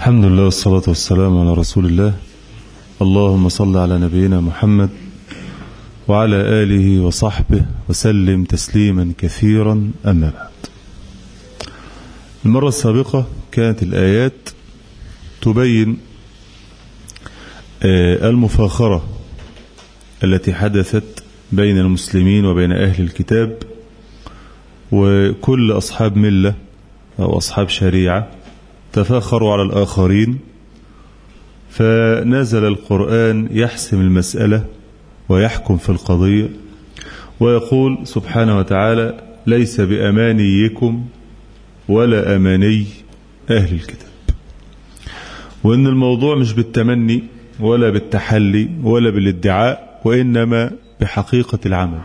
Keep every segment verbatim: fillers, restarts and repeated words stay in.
الحمد لله والصلاة والسلام على رسول الله. اللهم صل على نبينا محمد وعلى آله وصحبه وسلم تسليما كثيرا. أما بعد، المرة السابقة كانت الآيات تبين المفاخرة التي حدثت بين المسلمين وبين أهل الكتاب، وكل أصحاب ملة أو أصحاب شريعة تفاخروا على الآخرين، فنزل القرآن يحسم المسألة ويحكم في القضية ويقول سبحانه وتعالى: ليس بأمانيكم ولا أماني أهل الكتاب. وإن الموضوع مش بالتمني ولا بالتحلي ولا بالادعاء، وإنما بحقيقة العمل.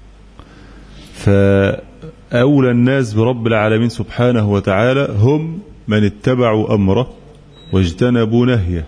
فأولى الناس برب العالمين سبحانه وتعالى هم من اتبعوا أمره واجتنبوا نهيه،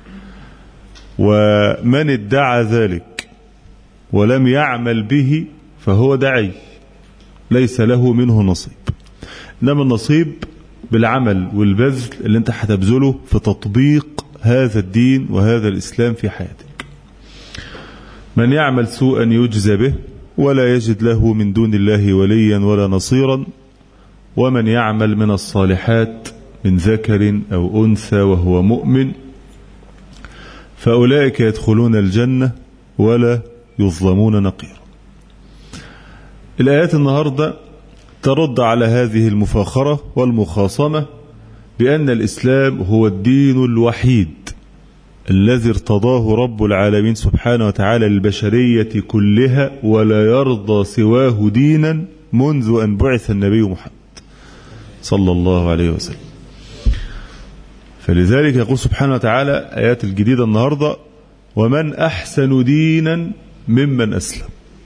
ومن ادعى ذلك ولم يعمل به فهو دعي ليس له منه نصيب. إنما النصيب بالعمل والبذل اللي انت هتبذله في تطبيق هذا الدين وهذا الإسلام في حياتك. من يعمل سوءا يجزى به ولا يجد له من دون الله وليا ولا نصيرا، ومن يعمل من الصالحات من ذكر أو أنثى وهو مؤمن فأولئك يدخلون الجنة ولا يظلمون نقيرا. الآيات النهاردة ترد على هذه المفاخرة والمخاصمة بأن الإسلام هو الدين الوحيد الذي ارتضاه رب العالمين سبحانه وتعالى للبشرية كلها، ولا يرضى سواه دينا منذ أن بعث النبي محمد صلى الله عليه وسلم. فلذلك يقول سبحانه وتعالى آيات الجديدة النهاردة: ومن أحسن دينا ممن أسلم.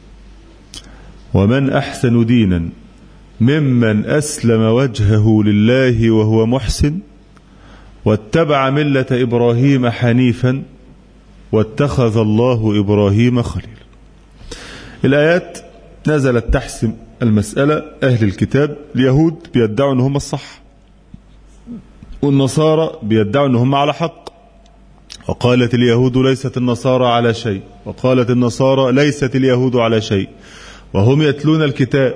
ومن أحسن دينا ممن أسلم وجهه لله وهو محسن واتبع ملة إبراهيم حنيفا واتخذ الله إبراهيم خليلا. الآيات نزلت تحسم المسألة. أهل الكتاب اليهود بيدعوا أن هم الصح، والنصارى بيدعوا أن هم على حق. وقالت اليهود ليست النصارى على شيء، وقالت النصارى ليست اليهود على شيء، وهم يتلون الكتاب.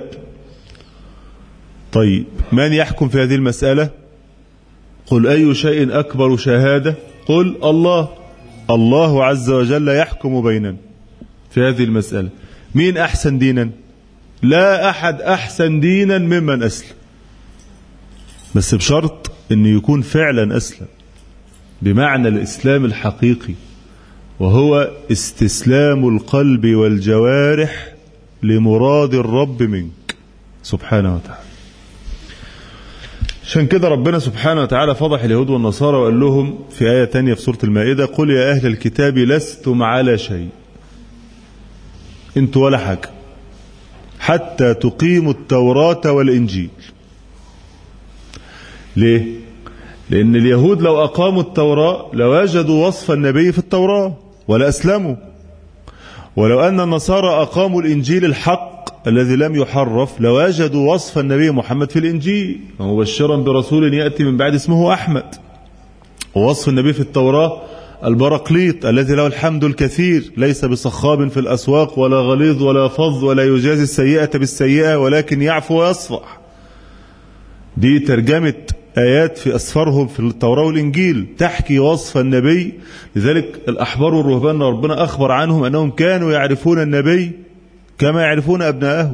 طيب، من يحكم في هذه المسألة؟ قل أي شيء أكبر شهادة؟ قل الله. الله عز وجل يحكم بيننا في هذه المسألة. مين أحسن دينا؟ لا أحد أحسن دينا ممن أسلم، بس بشرط أن يكون فعلا أسلم بمعنى الإسلام الحقيقي، وهو استسلام القلب والجوارح لمراد الرب منك سبحانه وتعالى. عشان كده ربنا سبحانه وتعالى فضح اليهود والنصارى وقال لهم في آية تانية في سورة المائدة: قل يا أهل الكتاب لستم على شيء، انتوا ولا حاجة حتى تقيموا التوراة والإنجيل. ليه؟ لأن اليهود لو أقاموا التوراة لوجدوا وصف النبي في التوراة ولا أسلموا، ولو أن النصارى أقاموا الإنجيل الحق الذي لم يحرف لوجدوا وصف النبي محمد في الإنجيل مبشرا برسول يأتي من بعد اسمه أحمد. ووصف النبي في التوراة البراقليط الذي له الحمد الكثير، ليس بصخاب في الأسواق ولا غليظ ولا فظ ولا يجازي السيئة بالسيئة ولكن يعفو ويصفح. دي ترجمة آيات في أسفارهم في التوراة والإنجيل تحكي وصف النبي. لذلك الأحبار والرهبان ربنا أخبر عنهم أنهم كانوا يعرفون النبي كما يعرفون أبناءه.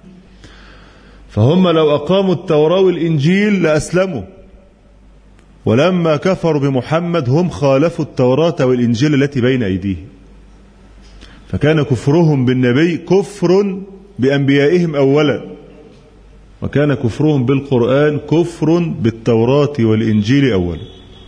فهم لو أقاموا التوراة والإنجيل لأسلموا، ولما كفروا بمحمد هم خالفوا التوراة والإنجيل التي بين أيديهم، فكان كفرهم بالنبي كفر بأنبيائهم أولا، وكان كفرهم بالقرآن كفر بالتوراة والإنجيل أولا.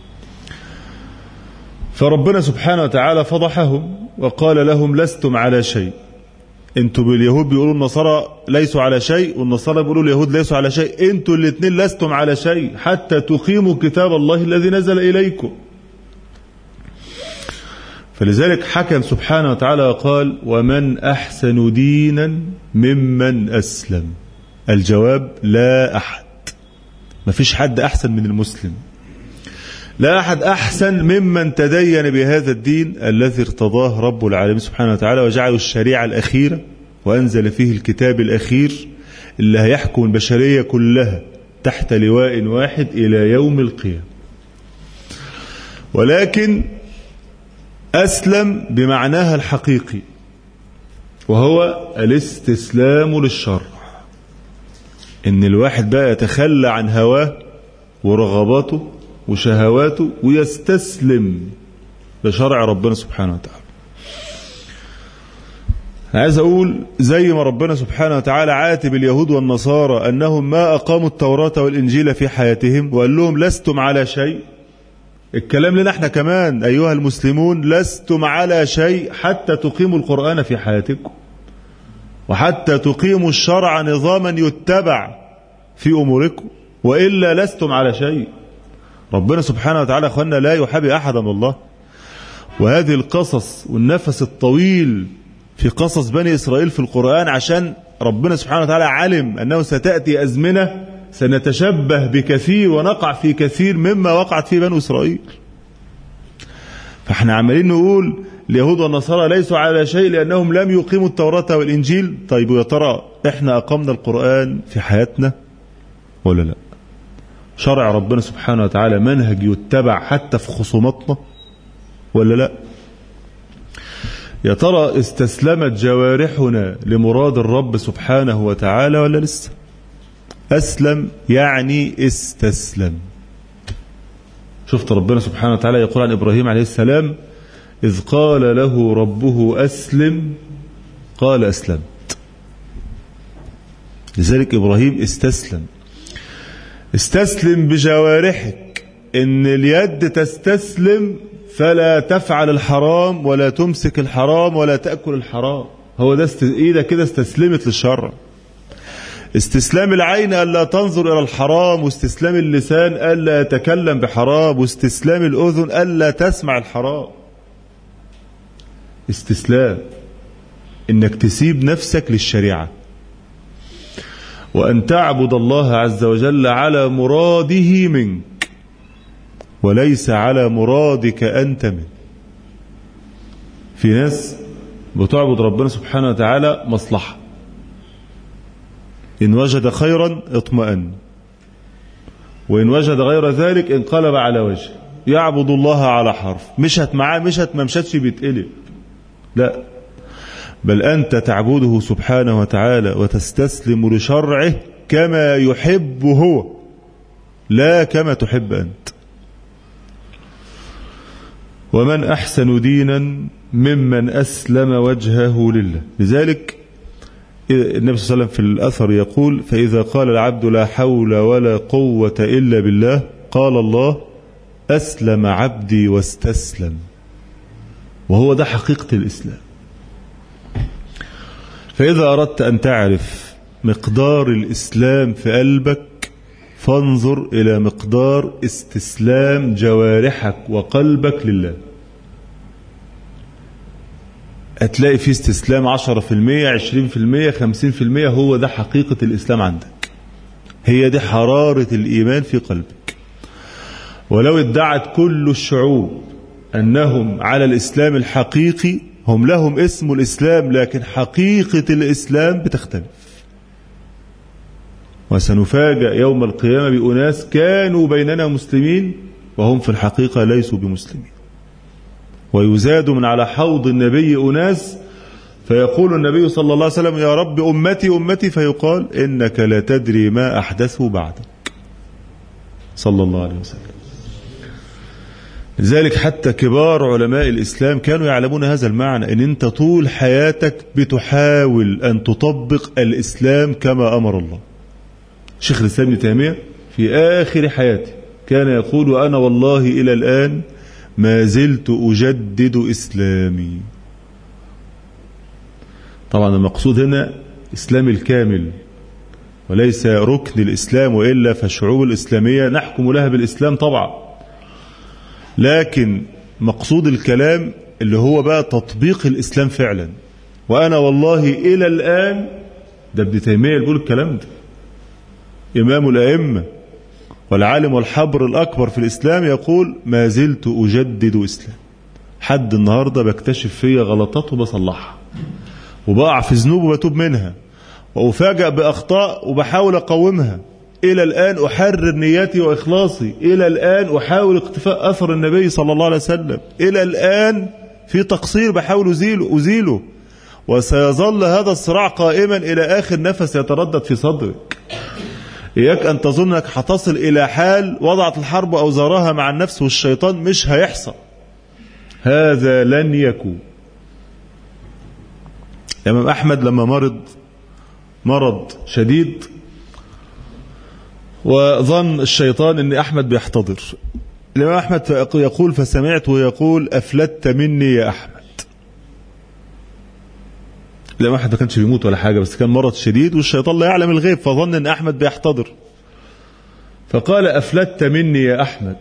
فربنا سبحانه وتعالى فضحهم وقال لهم لستم على شيء. انتوا باليهود بيقولوا النصارى ليسوا على شيء، والنصارى بيقولوا اليهود ليسوا على شيء. انتوا الاثنين لستم على شيء حتى تقيموا كتاب الله الذي نزل إليكم. فلذلك حكم سبحانه وتعالى وقال: ومن أحسن دينا ممن أسلم. الجواب لا أحد، ما فيش حد أحسن من المسلم. لا أحد أحسن ممن تدين بهذا الدين الذي ارتضاه رب العالمين سبحانه وتعالى وجعله الشريعة الأخيرة وأنزل فيه الكتاب الأخير اللي هيحكم البشرية كلها تحت لواء واحد إلى يوم القيامة. ولكن أسلم بمعناها الحقيقي، وهو الاستسلام للشرع، إن الواحد بقى يتخلى عن هواه ورغباته وشهواته ويستسلم لشرع ربنا سبحانه وتعالى. عايز أقول زي ما ربنا سبحانه وتعالى عاتب اليهود والنصارى أنهم ما أقاموا التوراة والإنجيل في حياتهم وقال لهم لستم على شيء، الكلام لنا احنا كمان أيها المسلمون، لستم على شيء حتى تقيموا القرآن في حياتكم، وحتى تقيموا الشرع نظاما يتبع في أموركم، وإلا لستم على شيء. ربنا سبحانه وتعالى أخوانا لا يحابي أحدا والله. وهذه القصص والنفس الطويل في قصص بني إسرائيل في القرآن عشان ربنا سبحانه وتعالى علم أنه ستأتي أزمنة سنتشبه بكثير ونقع في كثير مما وقعت فيه بني إسرائيل. فاحنا عمالين نقول اليهود والنصارى ليسوا على شيء لأنهم لم يقيموا التوراة والإنجيل. طيب ويا ترى احنا أقمنا القرآن في حياتنا ولا لا؟ شرع ربنا سبحانه وتعالى منهج يتبع حتى في خصوماتنا ولا لا؟ يا ترى استسلمت جوارحنا لمراد الرب سبحانه وتعالى ولا لسه؟ أسلم يعني استسلم. شفت ربنا سبحانه وتعالى يقول عن إبراهيم عليه السلام إذ قال له ربه أسلم قال أسلمت. لذلك إبراهيم استسلم. استسلم بجوارحك، إن اليد تستسلم فلا تفعل الحرام ولا تمسك الحرام ولا تأكل الحرام. هو ده است... إيدك كده استسلمت للشرع. استسلام العين ألا تنظر إلى الحرام، واستسلام اللسان ألا يتكلم بحرام، واستسلام الأذن ألا تسمع الحرام. استسلام إنك تسيب نفسك للشريعة، وأن تعبد الله عز وجل على مراده منك وليس على مرادك أنت منه. في ناس بتعبد ربنا سبحانه وتعالى مصلحة، إن وجد خيرا اطمأن، وإن وجد غير ذلك انقلب على وجه، يعبد الله على حرف، مشت معاه مشت ما مشتش بيتقلب. لا، بل أنت تعبده سبحانه وتعالى وتستسلم لشرعه كما يحب هو لا كما تحب أنت. ومن أحسن دينا ممن أسلم وجهه لله. لذلك النبي صلى الله عليه وسلم في الأثر يقول فإذا قال العبد لا حول ولا قوة إلا بالله قال الله أسلم عبدي واستسلم. وهو ده حقيقة الإسلام. فإذا أردت أن تعرف مقدار الإسلام في قلبك فانظر إلى مقدار استسلام جوارحك وقلبك لله. هتلاقي فيه استسلام عشرة في المية عشرين في المية خمسين في المية. هو ده حقيقة الإسلام عندك، هي دي حرارة الإيمان في قلبك. ولو ادعت كل الشعوب أنهم على الإسلام الحقيقي، هم لهم اسم الإسلام لكن حقيقة الإسلام بتختلف. وسنفاجأ يوم القيامة بأناس كانوا بيننا مسلمين وهم في الحقيقة ليسوا بمسلمين. ويزاد من على حوض النبي أناس فيقول النبي صلى الله عليه وسلم يا رب أمتي أمتي، فيقال إنك لا تدري ما أحدثوا بعدك صلى الله عليه وسلم. لذلك حتى كبار علماء الإسلام كانوا يعلمون هذا المعنى، إن أنت طول حياتك بتحاول أن تطبق الإسلام كما أمر الله. شيخ الإسلام ابن تيمية في آخر حياته كان يقول أنا والله إلى الآن ما زلت أجدد إسلامي. طبعا المقصود هنا إسلام الكامل وليس ركن الإسلام، وإلا فالشعوب الإسلامية نحكم لها بالإسلام طبعا، لكن مقصود الكلام اللي هو بقى تطبيق الإسلام فعلا. وأنا والله إلى الآن، ده ابن تيمية اللي بيقول الكلام ده، إمام الأئمة والعالم والحبر الأكبر في الإسلام يقول ما زلت أجدد إسلام، حد النهاردة بكتشف فيا غلطات وبصلحها، وبقع في ذنوب وبتوب منها، وأفاجأ بأخطاء وبحاول أقومها. إلى الآن أحرر نياتي وإخلاصي، إلى الآن أحاول اقتفاء أثر النبي صلى الله عليه وسلم، إلى الآن في تقصير بحاول أزيله, أزيله وسيظل هذا الصراع قائما إلى آخر نفس يتردد في صدرك. إياك أن تظن أنك هتصل إلى حال وضعت الحرب أوزارها مع النفس والشيطان، مش هيحصل، هذا لن يكون. الإمام أحمد لما مرض مرض شديد وظن الشيطان أن أحمد بيحتضر، الإمام أحمد يقول فسمعته يقول أفلت مني يا أحمد. الإمام أحمد ما كانش بيموت ولا حاجة، بس كان مرض شديد والشيطان لا يعلم الغيب، فظن أن أحمد بيحتضر، فقال أفلت مني يا أحمد.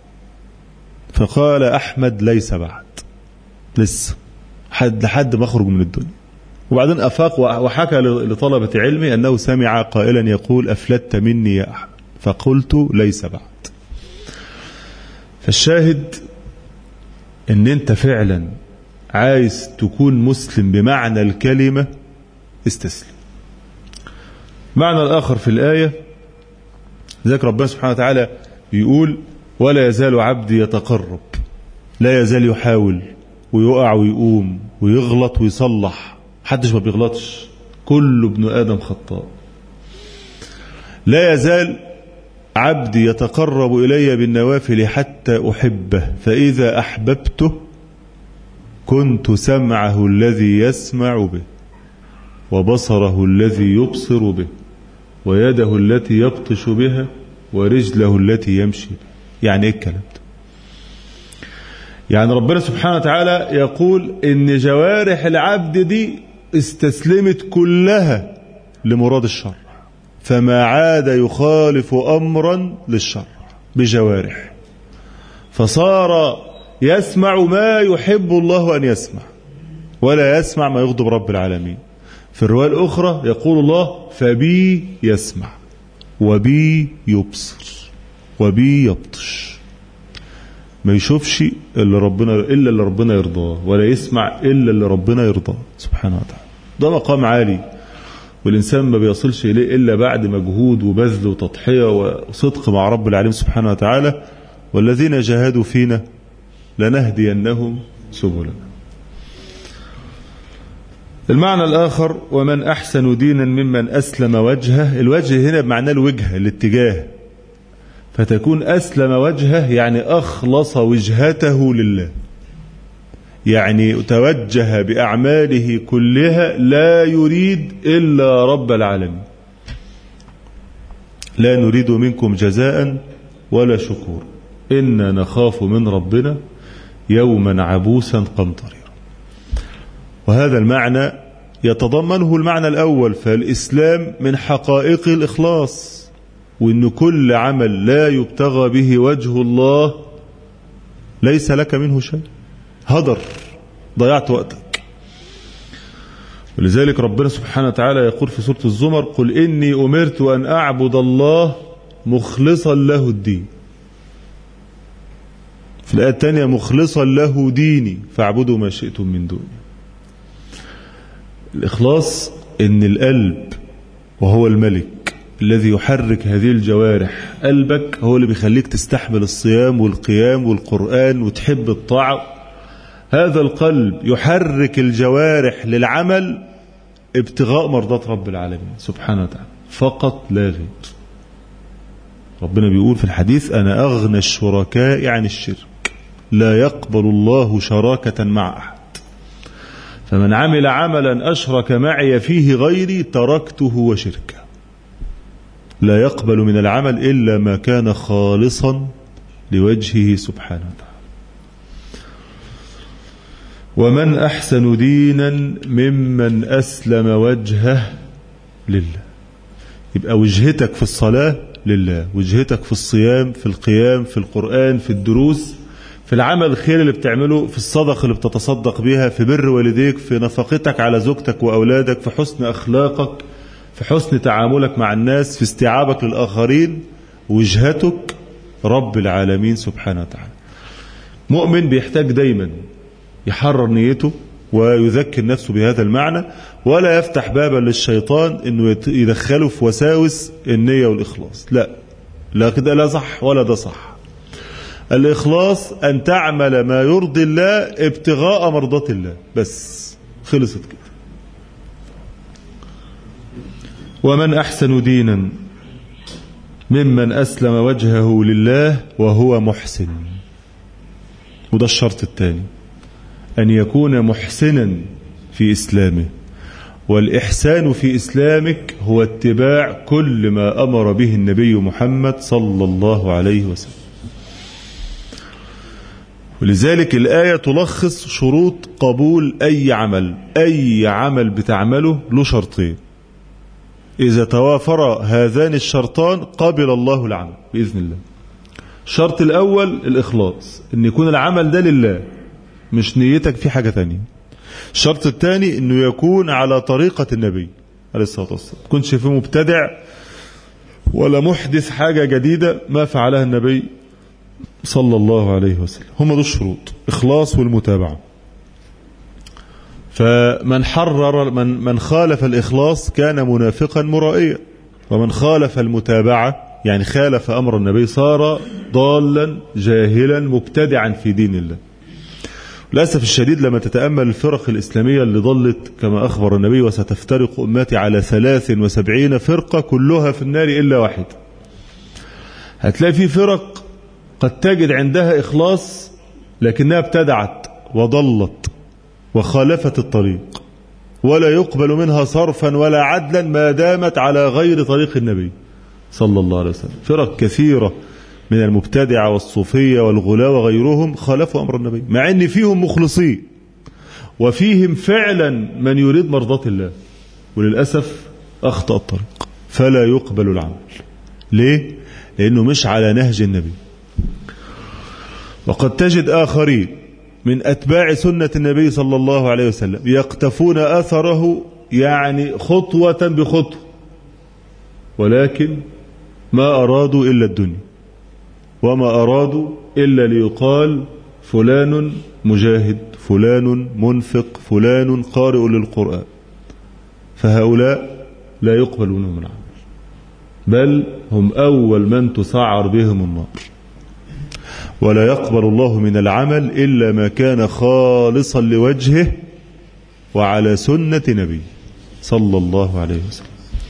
فقال أحمد ليس بعد، لسه حد لحد ما أخرج من الدنيا. وبعدين أفاق وحكى لطلبة علمي أنه سمع قائلا يقول أفلت مني يا أحمد، فقلت ليس بعد. فالشاهد أن أنت فعلا عايز تكون مسلم بمعنى الكلمة، استسلم. معنى الآخر في الآية ذلك ربنا سبحانه وتعالى يقول ولا يزال عبدي يتقرب، لا يزال يحاول ويقع ويقوم ويغلط ويصلح، حدش ما بيغلطش، كل ابن آدم خطاء. لا يزال عبدي يتقرب إلي بالنوافل حتى أحبه، فإذا أحببته كنت سمعه الذي يسمع به، وبصره الذي يبصر به، ويده التي يبطش بها، ورجله التي يمشي بها. يعني ايه الكلام ده؟ يعني ربنا سبحانه وتعالى يقول ان جوارح العبد دي استسلمت كلها لمراد الشرع، فما عاد يخالف امرا للشرع بجوارح، فصار يسمع ما يحب الله ان يسمع، ولا يسمع ما يغضب رب العالمين. في الرواية الأخرى يقول الله فبي يسمع وبي يبصر وبي يبطش، ما يشوفش إلا ربنا إلا اللي ربنا يرضاه، ولا يسمع إلا اللي ربنا يرضاه سبحانه وتعالى. ده مقام عالي، والإنسان ما بيصلش إليه إلا بعد مجهود وبذل وتضحية وصدق مع رب العالمين سبحانه وتعالى. والذين جاهدوا فينا لنهدينهم سبلنا. المعنى الآخر ومن أحسن دينا ممن أسلم وجهه، الوجه هنا بمعنى الوجهة، الاتجاه، فتكون أسلم وجهه يعني أخلص وجهته لله، يعني توجه بأعماله كلها لا يريد إلا رب العالمين، لا نريد منكم جزاء ولا شكور إنا نخاف من ربنا يوما عبوسا قمطريرا. وهذا المعنى يتضمنه المعنى الأول، فالإسلام من حقائق الإخلاص، وإن كل عمل لا يبتغى به وجه الله ليس لك منه شيء، هدر، ضيعت وقتك. ولذلك ربنا سبحانه وتعالى يقول في سورة الزمر قل إني أمرت أن أعبد الله مخلصا له الدين. في الآية الثانية مخلصا له ديني فاعبدوا ما شئتم من دوني. الإخلاص إن القلب وهو الملك الذي يحرك هذه الجوارح، قلبك هو اللي بيخليك تستحمل الصيام والقيام والقرآن وتحب الطاعة. هذا القلب يحرك الجوارح للعمل ابتغاء مرضات رب العالمين سبحانه وتعالى فقط لا غير. ربنا بيقول في الحديث أنا أغنى الشركاء عن الشرك، لا يقبل الله شراكة مع أحد، فمن عمل عملا أشرك معي فيه غيري تركته وشركه. لا يقبل من العمل إلا ما كان خالصا لوجهه سبحانه وتعالى. ومن أحسن دينا ممن أسلم وجهه لله. يبقى وجهتك في الصلاة لله، وجهتك في الصيام، في القيام، في القرآن، في الدروس، في العمل الخير اللي بتعمله، في الصدقة اللي بتتصدق بها، في بر والديك، في نفقتك على زوجتك وأولادك، في حسن أخلاقك، في حسن تعاملك مع الناس، في استيعابك للآخرين. وجهتك رب العالمين سبحانه وتعالى. مؤمن بيحتاج دايما يحرر نيته ويذكر نفسه بهذا المعنى، ولا يفتح بابا للشيطان انه يدخله في وساوس النية والإخلاص. لا لا كده لا صح ولا ده صح. الإخلاص أن تعمل ما يرضي الله ابتغاء مرضات الله بس، خلصت كده. ومن أحسن دينا ممن أسلم وجهه لله وهو محسن. وده الشرط الثاني، أن يكون محسنا في إسلامه. والإحسان في إسلامك هو اتباع كل ما أمر به النبي محمد صلى الله عليه وسلم. ولذلك الآية تلخص شروط قبول أي عمل. أي عمل بتعمله له شرطين، إذا توافر هذان الشرطان قبل الله العمل بإذن الله. الشرط الأول الإخلاص، أن يكون العمل ده لله مش نيتك في حاجة تانية. الشرط الثاني أنه يكون على طريقة النبي عليه الصلاة والسلام، تكونش فيه مبتدع ولا محدث حاجة جديدة ما فعلها النبي صلى الله عليه وسلم. هم دول الشروط، إخلاص والمتابعة. فمن حرر من من خالف الإخلاص كان منافقا مرائيا، ومن خالف المتابعة يعني خالف أمر النبي صار ضالا جاهلا مبتدعا في دين الله. للأسف الشديد لما تتأمل الفرق الإسلامية اللي ضلت كما أخبر النبي وستفترق أمتي على ثلاث وسبعين فرقة كلها في النار إلا واحد، هتلاقي في فرق قد تجد عندها إخلاص لكنها ابتدعت وضلت وخالفت الطريق، ولا يقبل منها صرفا ولا عدلا ما دامت على غير طريق النبي صلى الله عليه وسلم. فرق كثيرة من المبتدعة والصوفية والغلاة وغيرهم خالفوا أمر النبي، مع أن فيهم مخلصين وفيهم فعلا من يريد مرضاة الله، وللأسف أخطأ الطريق فلا يقبل العمل. ليه؟ لأنه مش على نهج النبي. وقد تجد آخرين من أتباع سنة النبي صلى الله عليه وسلم يقتفون أثره يعني خطوة بخطوة، ولكن ما أرادوا إلا الدنيا، وما أرادوا إلا ليقال فلان مجاهد، فلان منفق، فلان قارئ للقرآن. فهؤلاء لا يقبل منهم العمل، بل هم أول من تسعر بهم النار. ولا يقبل الله من العمل إلا ما كان خالصا لوجهه وعلى سنة نبي صلى الله عليه وسلم.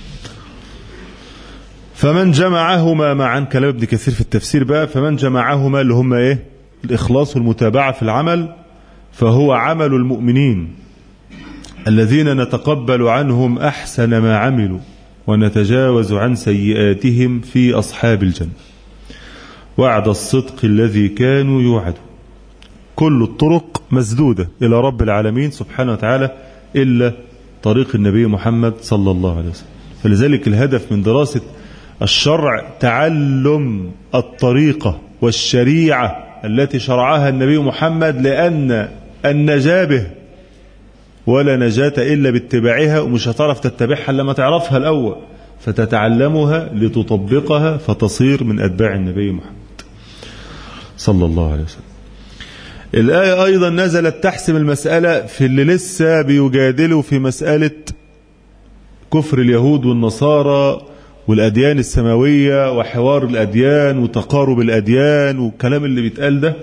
فمن جمعهما معا، كلام ابن كثير في التفسير بقى، فمن جمعهما اللي هم ايه؟ الإخلاص والمتابعة في العمل، فهو عمل المؤمنين الذين نتقبل عنهم أحسن ما عملوا ونتجاوز عن سيئاتهم في أصحاب الجنة وعد الصدق الذي كانوا يوعدون. كل الطرق مسدودة إلى رب العالمين سبحانه وتعالى إلا طريق النبي محمد صلى الله عليه وسلم. فلذلك الهدف من دراسة الشرع تعلم الطريقة والشريعة التي شرعها النبي محمد، لأن النجاة به ولا نجاة إلا باتباعها، ومش هتعرف تتبعها لما تعرفها الأول، فتتعلمها لتطبقها فتصير من أتباع النبي محمد صلى الله عليه وسلم. الآية أيضا نزلت تحسم المسألة في اللي لسه بيجادلوا في مسألة كفر اليهود والنصارى والأديان السماوية وحوار الأديان وتقارب الأديان والكلام اللي بيتقال ده.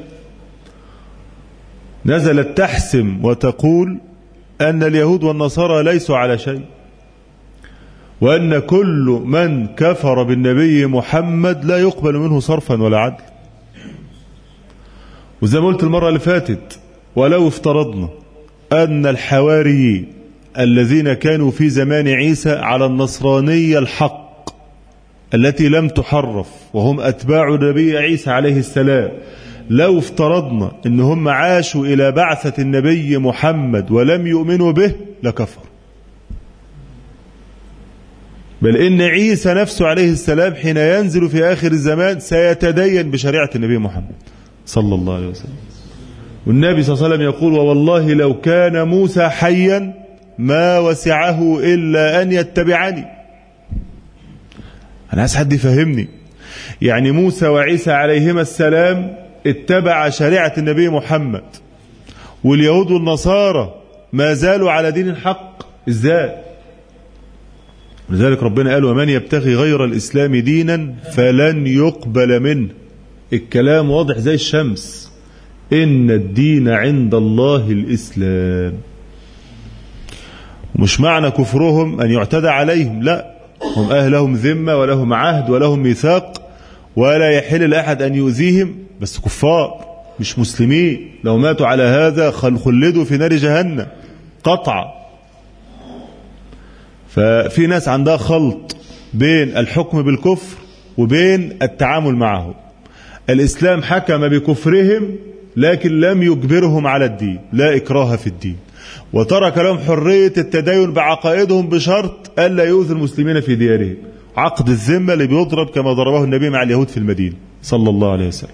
نزلت تحسم وتقول أن اليهود والنصارى ليسوا على شيء، وأن كل من كفر بالنبي محمد لا يقبل منه صرفا ولا عدل. وزي ما قلت المرة اللي فاتت، ولو افترضنا أن الحواريين الذين كانوا في زمان عيسى على النصرانية الحق التي لم تحرف وهم أتباع النبي عيسى عليه السلام، لو افترضنا أن هم عاشوا إلى بعثة النبي محمد ولم يؤمنوا به لكفر، بل إن عيسى نفسه عليه السلام حين ينزل في آخر الزمان سيتدين بشريعة النبي محمد صلى الله عليه وسلم. والنبي صلى الله عليه وسلم يقول: ووالله لو كان موسى حيا ما وسعه إلا أن يتبعني. أنا عايز حد يفهمني، يعني موسى وعيسى عليهما السلام اتبع شريعة النبي محمد، واليهود والنصارى ما زالوا على دين الحق. ازاي؟ لذلك ربنا قال ومن يبتغي غير الإسلام دينا فلن يقبل منه. الكلام واضح زي الشمس، إن الدين عند الله الإسلام. مش معنى كفرهم أن يعتدى عليهم، لا، هم أهلهم ذمة ولهم عهد ولهم ميثاق، ولا يحل لأحد أن يؤذيهم، بس كفار مش مسلمين. لو ماتوا على هذا خلدوا في نار جهنم قطعا. ففي ناس عندها خلط بين الحكم بالكفر وبين التعامل معه. الإسلام حكم بكفرهم لكن لم يجبرهم على الدين، لا إكراه في الدين، وترك لهم حرية التدين بعقائدهم بشرط ألا يؤذي المسلمين في ديارهم. عقد الذمة اللي بيضرب كما ضربه النبي مع اليهود في المدينة صلى الله عليه وسلم.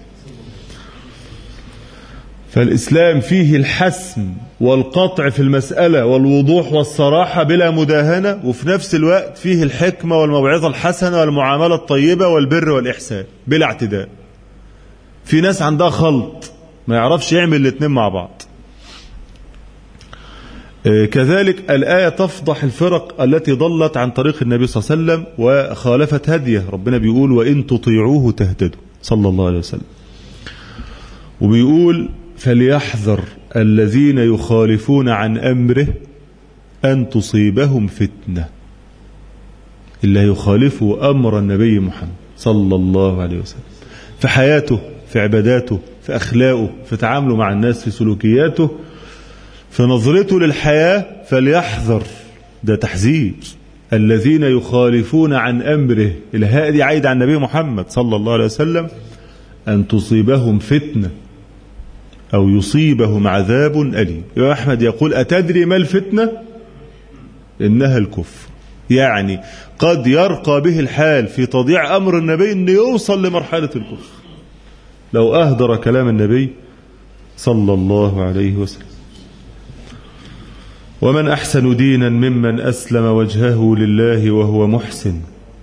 فالإسلام فيه الحسم والقطع في المسألة والوضوح والصراحة بلا مداهنة، وفي نفس الوقت فيه الحكمة والموعظة الحسنة والمعاملة الطيبة والبر والإحسان بلا اعتداء. في ناس عندها خلط ما يعرفش يعمل الاثنين مع بعض. كذلك الآية تفضح الفرق التي ضلت عن طريق النبي صلى الله عليه وسلم وخالفت هديه. ربنا بيقول وإن تطيعوه تهتدوا صلى الله عليه وسلم، وبيقول فليحذر الذين يخالفون عن أمره أن تصيبهم فتنة. اللي يخالفوا أمر النبي محمد صلى الله عليه وسلم في حياته، في عباداته، في أخلاقه، في تعامله مع الناس، في سلوكياته، في نظرته للحياة، فليحذر. ده تحذير. الذين يخالفون عن أمره، الهاء دي عايد عن النبي محمد صلى الله عليه وسلم، أن تصيبهم فتنة أو يصيبهم عذاب أليم. يا أحمد يقول أتدري ما الفتنة؟ إنها الكفر. يعني قد يرقى به الحال في تضييع أمر النبي أن يوصل لمرحلة الكفر لو أهدر كلام النبي صلى الله عليه وسلم. ومن أحسن دينا ممن أسلم وجهه لله وهو محسن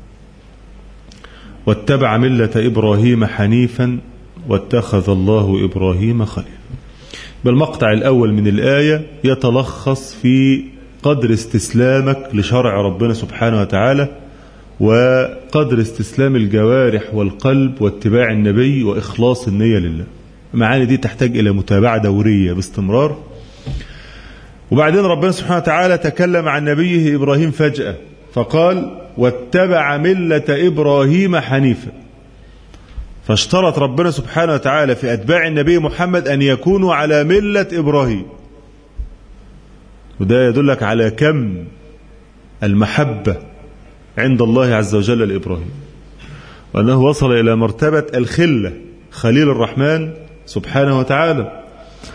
واتبع ملة إبراهيم حنيفا واتخذ الله إبراهيم خليلا. بالمقطع الأول من الآية يتلخص في قدر استسلامك لشرع ربنا سبحانه وتعالى، وقدر استسلام الجوارح والقلب واتباع النبي وإخلاص النية لله. المعاني دي تحتاج إلى متابعة دورية باستمرار. وبعدين ربنا سبحانه وتعالى تكلم عن نبيه إبراهيم فجأة فقال واتبع ملة إبراهيم حنيفا. فاشترط ربنا سبحانه وتعالى في أتباع النبي محمد أن يكونوا على ملة إبراهيم، وده يدلك على كم المحبة عند الله عز وجل لإبراهيم، وأنه وصل إلى مرتبة الخلة، خليل الرحمن سبحانه وتعالى.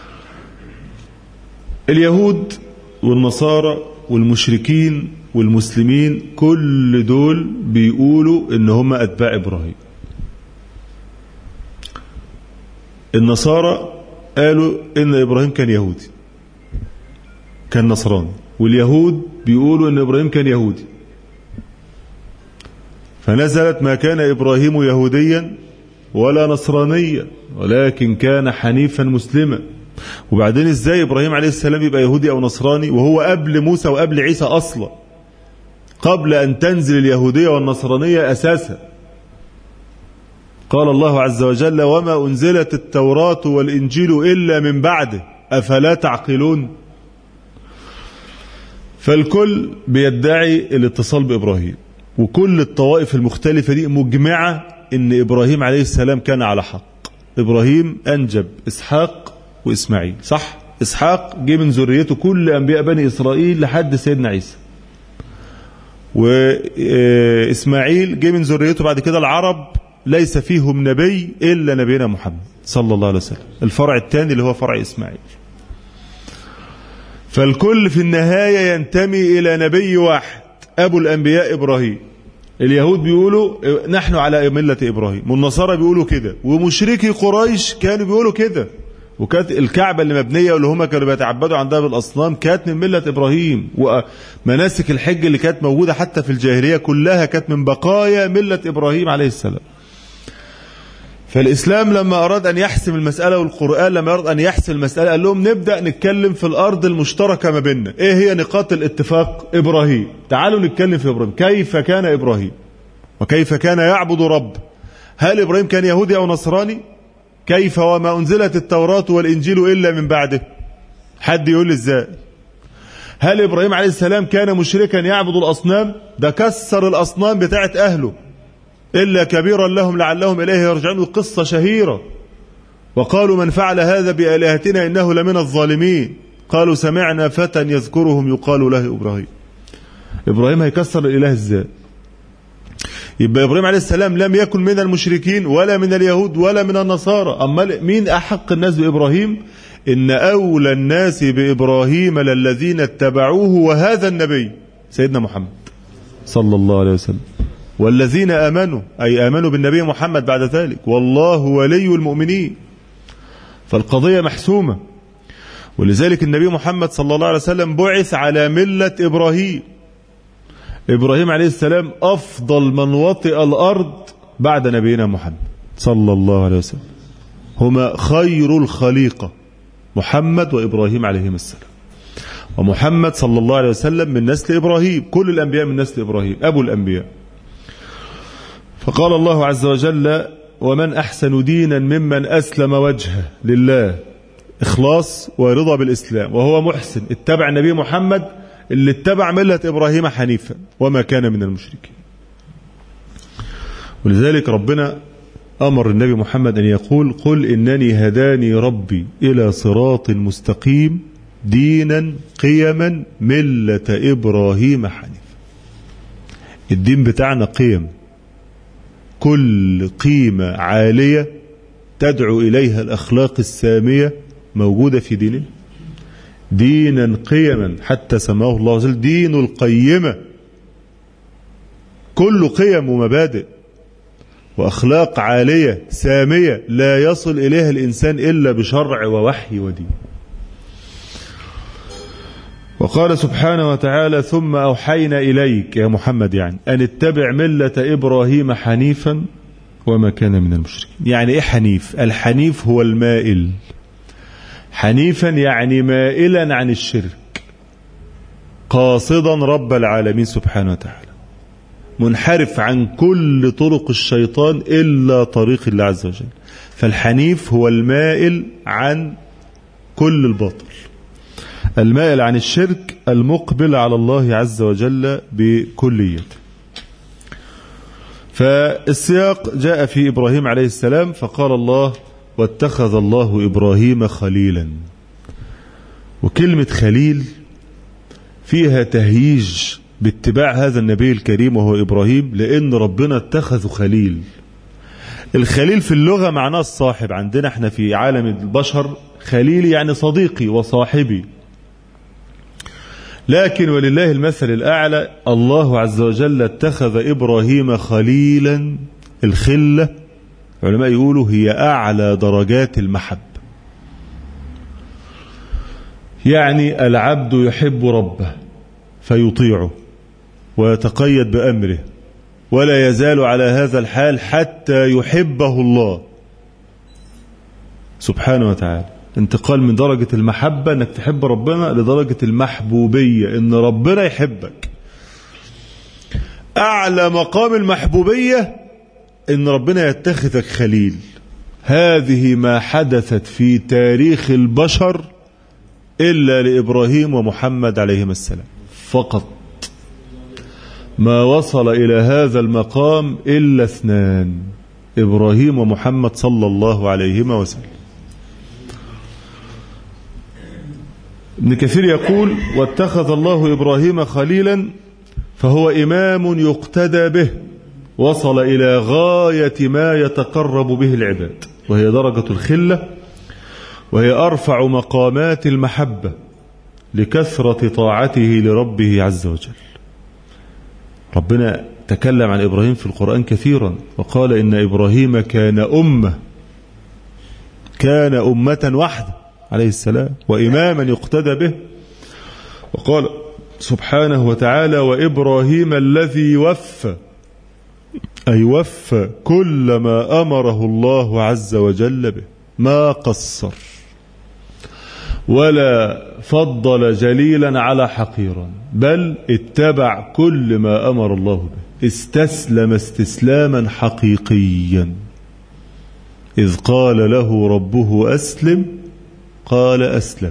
اليهود والنصارى والمشركين والمسلمين كل دول بيقولوا إن هم أتباع إبراهيم. النصارى قالوا إن إبراهيم كان يهودي، كان نصراني، واليهود بيقولوا إن إبراهيم كان يهودي. فنزلت ما كان إبراهيم يهوديا ولا نصرانيا ولكن كان حنيفا مسلما. وبعدين إزاي إبراهيم عليه السلام يبقى يهودي أو نصراني وهو قبل موسى وقبل عيسى أصلا، قبل أن تنزل اليهودية والنصرانية أساسا؟ قال الله عز وجل وما أنزلت التوراة والإنجيل إلا من بعده أفلا تعقلون. فالكل بيدعي الاتصال بإبراهيم، وكل الطوائف المختلفة دي مجمعة إن إبراهيم عليه السلام كان على حق. إبراهيم أنجب إسحاق وإسماعيل، صح؟ إسحاق جه من ذريته كل أنبياء بني إسرائيل لحد سيدنا عيسى، وإسماعيل جه من ذريته بعد كده العرب ليس فيهم نبي إلا نبينا محمد صلى الله عليه وسلم، الفرع الثاني اللي هو فرع إسماعيل. فالكل في النهاية ينتمي إلى نبي واحد أبو الأنبياء إبراهيم. اليهود بيقولوا نحن على ملة إبراهيم، والنصارى بيقولوا كده، ومشركي قريش كانوا بيقولوا كده. وكانت الكعبة اللي مبنية واللي هم كانوا بيتعبدوا عندها بالأصنام كانت من ملة إبراهيم، ومناسك الحج اللي كانت موجودة حتى في الجاهلية كلها كانت من بقايا ملة إبراهيم عليه السلام. فالإسلام لما أراد أن يحسم المسألة، والقرآن لما أراد أن يحسم المسألة، قال لهم نبدأ نتكلم في الأرض المشتركة ما بيننا. إيه هي نقاط الاتفاق؟ إبراهيم. تعالوا نتكلم في إبراهيم. كيف كان إبراهيم وكيف كان يعبد رب؟ هل إبراهيم كان يهودي أو نصراني؟ كيف وما أنزلت التوراة والإنجيل إلا من بعده؟ حد يقول لي إزاي؟ هل إبراهيم عليه السلام كان مشركا يعبد الأصنام؟ ده كسر الأصنام بتاعت أهله، إلا كبيرا لهم لعلهم إليه يرجعون. قصة شهيرة. وقالوا من فعل هذا بآلهتنا إنه لمن الظالمين. قالوا سمعنا فتى يذكرهم يقال له إبراهيم. إبراهيم هيكسر الإله إزاي؟ يبقى إبراهيم عليه السلام لم يكن من المشركين ولا من اليهود ولا من النصارى. أما مين أحق الناس بإبراهيم؟ إن أولى الناس بإبراهيم للذين اتبعوه وهذا النبي سيدنا محمد صلى الله عليه وسلم، والذين آمنوا، أي آمنوا بالنبي محمد بعد ذلك، والله ولي المؤمنين. فالقضية محسومة. ولذلك النبي محمد صلى الله عليه وسلم بعث على ملة إبراهيم. إبراهيم عليه السلام أفضل من وطئ الأرض بعد نبينا محمد صلى الله عليه وسلم. هما خير الخليقة، محمد وإبراهيم عليهما السلام. ومحمد صلى الله عليه وسلم من نسل إبراهيم، كل الأنبياء من نسل إبراهيم، أبو الأنبياء. فقال الله عز وجل ومن أحسن دينا ممن أسلم وجهه لله، إخلاص ورضا بالإسلام، وهو محسن اتبع النبي محمد اللي اتبع ملة إبراهيم حنيفا وما كان من المشركين. ولذلك ربنا أمر النبي محمد أن يقول قل إنني هداني ربي إلى صراط مستقيم دينا قيما ملة إبراهيم حنيفا. الدين بتاعنا قيم، كل قيمة عالية تدعو إليها الأخلاق السامية موجودة في دينه. دينا قيما حتى سماه الله عز وجل دين القيمة، كل قيم ومبادئ وأخلاق عالية سامية لا يصل إليها الإنسان إلا بشرع ووحي ودين. وقال سبحانه وتعالى ثم أوحينا إليك يا محمد، يعني أن اتبع ملة إبراهيم حنيفا وما كان من المشركين. يعني إيه حنيف؟ الحنيف هو المائل. حنيفا يعني مائلا عن الشرك، قاصدا رب العالمين سبحانه وتعالى، منحرف عن كل طرق الشيطان إلا طريق الله عز وجل. فالحنيف هو المائل عن كل الباطل، المائل عن الشرك، المقبل على الله عز وجل بكليته. فالسياق جاء في إبراهيم عليه السلام فقال الله واتخذ الله إبراهيم خليلا. وكلمة خليل فيها تهييج باتباع هذا النبي الكريم وهو إبراهيم، لأن ربنا اتخذ خليل. الخليل في اللغة معناه الصاحب. عندنا احنا في عالم البشر خليل يعني صديقي وصاحبي، لكن ولله المثل الأعلى الله عز وجل اتخذ إبراهيم خليلا. الخلة علماء يقولوا هي أعلى درجات المحبة. يعني العبد يحب ربه فيطيعه ويتقيد بأمره ولا يزال على هذا الحال حتى يحبه الله سبحانه وتعالى. انتقال من درجة المحبة انك تحب ربنا لدرجة المحبوبية، ان ربنا يحبك. اعلى مقام المحبوبية ان ربنا يتخذك خليل. هذه ما حدثت في تاريخ البشر الا لابراهيم ومحمد عليهما السلام فقط. ما وصل الى هذا المقام الا اثنان، ابراهيم ومحمد صلى الله عليهما وسلم. ابن كثير يقول واتخذ الله إبراهيم خليلا فهو إمام يقتدى به، وصل إلى غاية ما يتقرب به العباد، وهي درجة الخلة، وهي أرفع مقامات المحبة لكثرة طاعته لربه عز وجل. ربنا تكلم عن إبراهيم في القرآن كثيرا وقال إن إبراهيم كان أمة، كان أمة واحدة عليه السلام وإماما يقتدى به. وقال سبحانه وتعالى وإبراهيم الذي وفى أي وفى كل ما أمره الله عز وجل به، ما قصر ولا فضل جليلا على حقيرا، بل اتبع كل ما أمر الله به، استسلم استسلاما حقيقيا. إذ قال له ربه أسلم قال أسلم.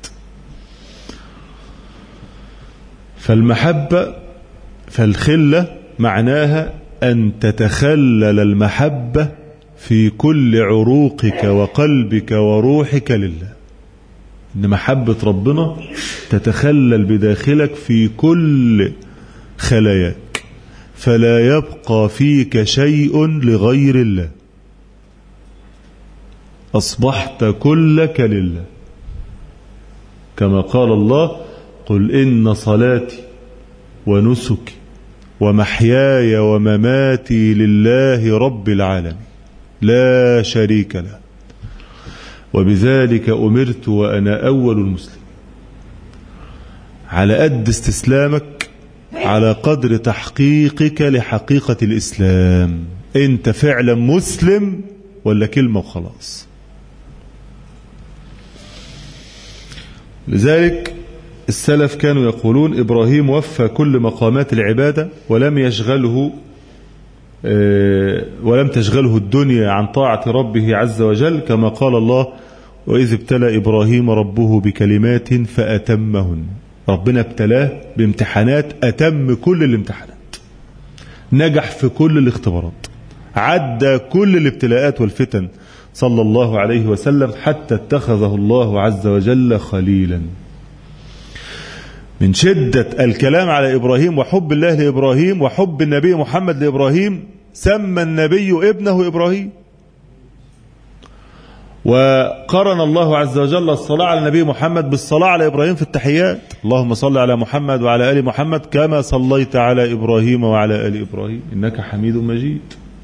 فالمحبة فالخلة معناها أن تتخلل المحبة في كل عروقك وقلبك وروحك لله، إن محبة ربنا تتخلل بداخلك في كل خلاياك، فلا يبقى فيك شيء لغير الله، أصبحت كلك لله، كما قال الله: قل إن صلاتي ونسكي ومحياي ومماتي لله رب العالمين لا شريك له وبذلك أمرت وأنا أول المسلمين. على قد استسلامك على قدر تحقيقك لحقيقة الإسلام. أنت فعلا مسلم ولا كلمة وخلاص؟ لذلك السلف كانوا يقولون: إبراهيم وفى كل مقامات العبادة ولم يشغله ولم تشغله الدنيا عن طاعة ربه عز وجل، كما قال الله: وإذ ابتلى إبراهيم ربه بكلمات فأتمهن. ربنا ابتلاه بامتحانات، أتم كل الامتحانات، نجح في كل الاختبارات، عدى كل الابتلاءات والفتن صلى الله عليه وسلم، حتى اتخذه الله عز وجل خليلا. من شدة الكلام على إبراهيم وحب الله لإبراهيم وحب النبي محمد لإبراهيم سمى النبي ابنه إبراهيم. وقرن الله عز وجل الصلاة على النبي محمد بالصلاة على إبراهيم في التحيات: اللهم صل على محمد وعلى آل محمد كما صليت على إبراهيم وعلى آل إبراهيم إنك حميد مجيد.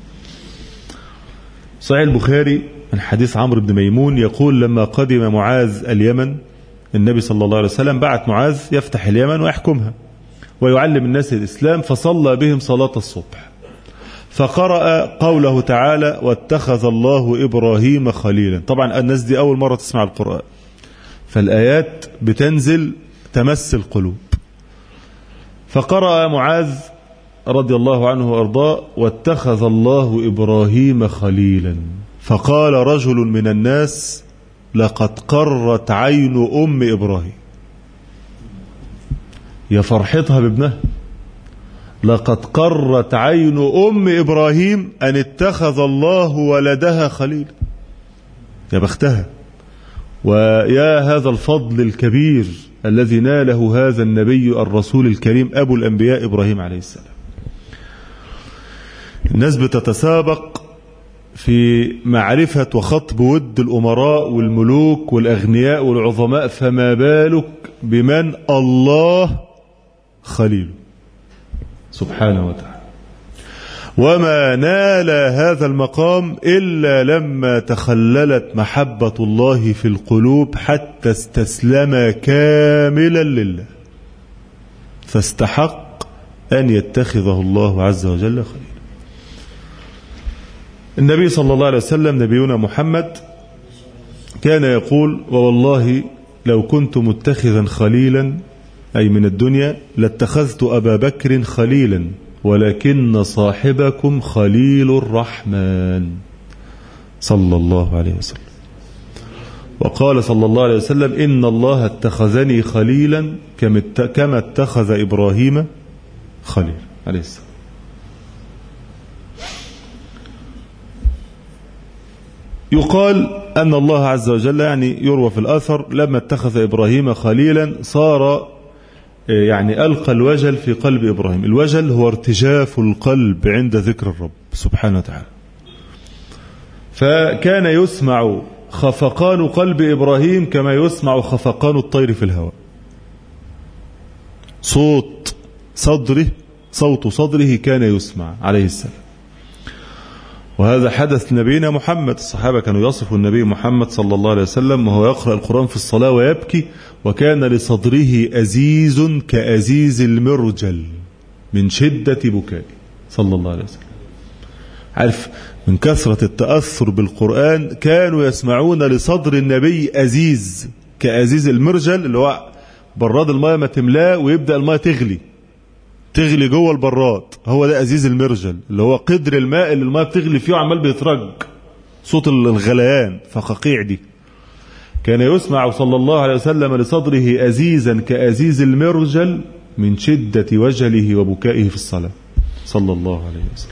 صحيح البخاري من حديث عمرو بن ميمون يقول: لما قدم معاذ اليمن النبي صلى الله عليه وسلم بعت معاذ يفتح اليمن ويحكمها ويعلم الناس الإسلام، فصلى بهم صلاة الصبح، فقرأ قوله تعالى: واتخذ الله إبراهيم خليلا. طبعا الناس دي أول مرة تسمع القرآن، فالآيات بتنزل تمس القلوب. فقرأ معاذ رضي الله عنه وأرضاه: واتخذ الله إبراهيم خليلا. فقال رجل من الناس: لقد قرت عين أم إبراهيم. يا فرحتها بابنها، لقد قرت عين أم إبراهيم أن اتخذ الله ولدها خليلا. يا بختها، ويا هذا الفضل الكبير الذي ناله هذا النبي الرسول الكريم أبو الأنبياء إبراهيم عليه السلام. الناس بتتسابق في معرفة وخطب ود الأمراء والملوك والأغنياء والعظماء، فما بالك بمن الله خليله سبحانه وتعالى. وما نال هذا المقام إلا لما تخللت محبة الله في القلوب حتى استسلم كاملا لله، فاستحق أن يتخذه الله عز وجل خليلا. النبي صلى الله عليه وسلم نبينا محمد كان يقول: ووالله لو كنت متخذا خليلا أي من الدنيا لاتخذت أبا بكر خليلا، ولكن صاحبكم خليل الرحمن صلى الله عليه وسلم. وقال صلى الله عليه وسلم: إن الله اتخذني خليلا كما اتخذ إبراهيم خليل عليه السلام. يقال أن الله عز وجل، يعني يروى في الأثر، لما اتخذ إبراهيم خليلا صار يعني ألقى الوجل في قلب إبراهيم. الوجل هو ارتجاف القلب عند ذكر الرب سبحانه وتعالى، فكان يسمع خفقان قلب إبراهيم كما يسمع خفقان الطير في الهواء. صوت صدره صوت صدره كان يسمع عليه السلام. وهذا حدث نبينا محمد. الصحابة كانوا يصفوا النبي محمد صلى الله عليه وسلم وهو يقرأ القرآن في الصلاة ويبكي، وكان لصدره أزيز كأزيز المرجل من شدة بكائه صلى الله عليه وسلم. عارف من كثرة التأثر بالقرآن كانوا يسمعون لصدر النبي أزيز كأزيز المرجل، اللي هو براد الماء ما تملاه ويبدأ الماء تغلي تغلي جوه البراد، هو ده أزيز المرجل اللي هو قدر الماء اللي الماء بتغلي فيه وعمال بيترج صوت الغليان فقاقيع دي. كان يسمع صلى الله عليه وسلم لصدره أزيزا كأزيز المرجل من شدة وجله وبكائه في الصلاة صلى الله عليه وسلم.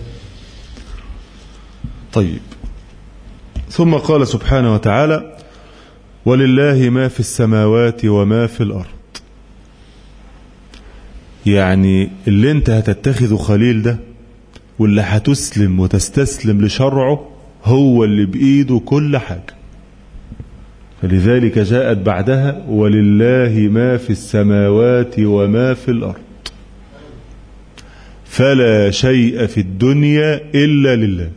طيب، ثم قال سبحانه وتعالى ولله ما في السماوات وما في الأرض. يعني اللي انت هتتخذه خليل ده واللي هتسلم وتستسلم لشرعه هو اللي بإيده كل حاجة. فلذلك جاءت بعدها ولله ما في السماوات وما في الأرض فلا شيء في الدنيا إلا لله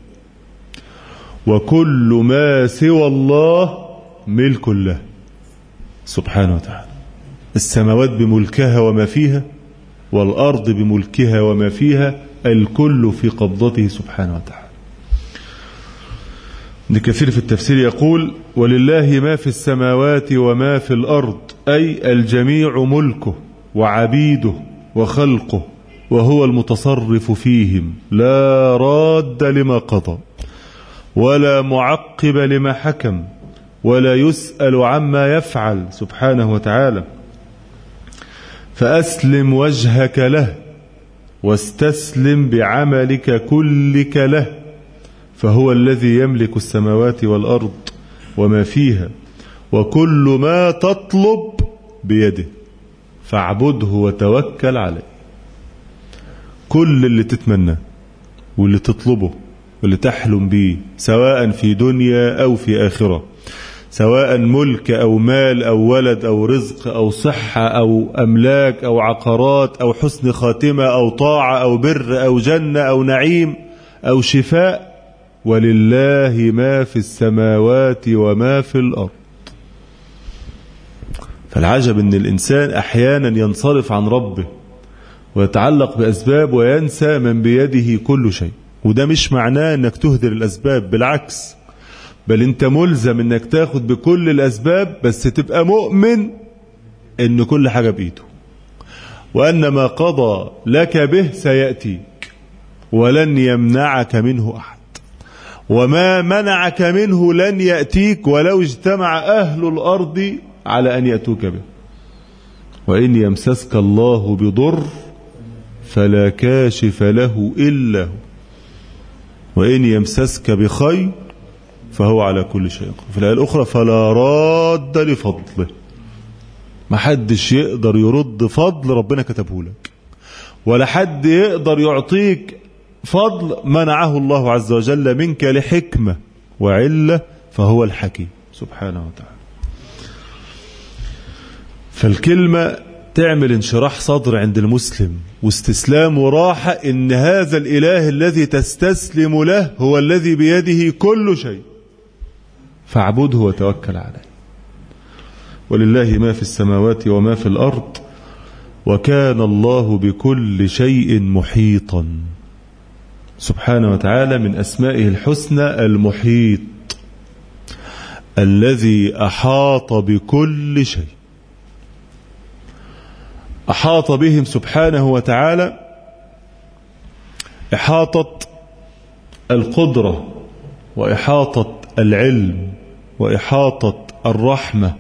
وكل ما سوى الله ملك له سبحانه وتعالى. السماوات بملكها وما فيها والأرض بملكها وما فيها، الكل في قبضته سبحانه وتعالى. ابن كثير في التفسير يقول ولله ما في السماوات وما في الأرض، أي الجميع ملكه وعبيده وخلقه وهو المتصرف فيهم لا راد لما قضى ولا معقب لما حكم ولا يسأل عما يفعل سبحانه وتعالى. فأسلم وجهك له واستسلم بعملك كلك له، فهو الذي يملك السماوات والأرض وما فيها وكل ما تطلب بيده فاعبده وتوكل عليه. كل اللي تتمناه واللي تطلبه واللي تحلم به سواء في دنيا أو في آخرة، سواء ملك أو مال أو ولد أو رزق أو صحة أو أملاك أو عقارات أو حسن خاتمة أو طاعة أو بر أو جنة أو نعيم أو شفاء، ولله ما في السماوات وما في الأرض. فالعجب أن الإنسان أحيانا ينصرف عن ربه ويتعلق بأسباب وينسى من بيده كل شيء. وده مش معناه أنك تهدر الأسباب، بالعكس، بل أنت ملزم أنك تاخد بكل الأسباب، بس تبقى مؤمن أن كل حاجة بإيده وأن ما قضى لك به سيأتيك ولن يمنعك منه أحد، وما منعك منه لن يأتيك ولو اجتمع أهل الأرض على أن يأتوك به. وإن يمسسك الله بضر فلا كاشف له إلا هو وإن يمسسك بخير فهو على كل شيء. في الآية الأخرى فلا راد لفضله، ما حدش يقدر يرد فضل ربنا كتبه لك، ولا حد يقدر يعطيك فضل منعه الله عز وجل منك لحكمة وعلة، فهو الحكيم سبحانه وتعالى. فالكلمة تعمل انشراح صدر عند المسلم واستسلام وراحة إن هذا الإله الذي تستسلم له هو الذي بيده كل شيء، فاعبده وتوكل عليه. ولله ما في السماوات وما في الأرض وكان الله بكل شيء محيطا سبحانه وتعالى. من أسمائه الحسنى المحيط الذي أحاط بكل شيء، أحاط بهم سبحانه وتعالى إحاطة القدرة وإحاطة العلم وإحاطة الرحمة.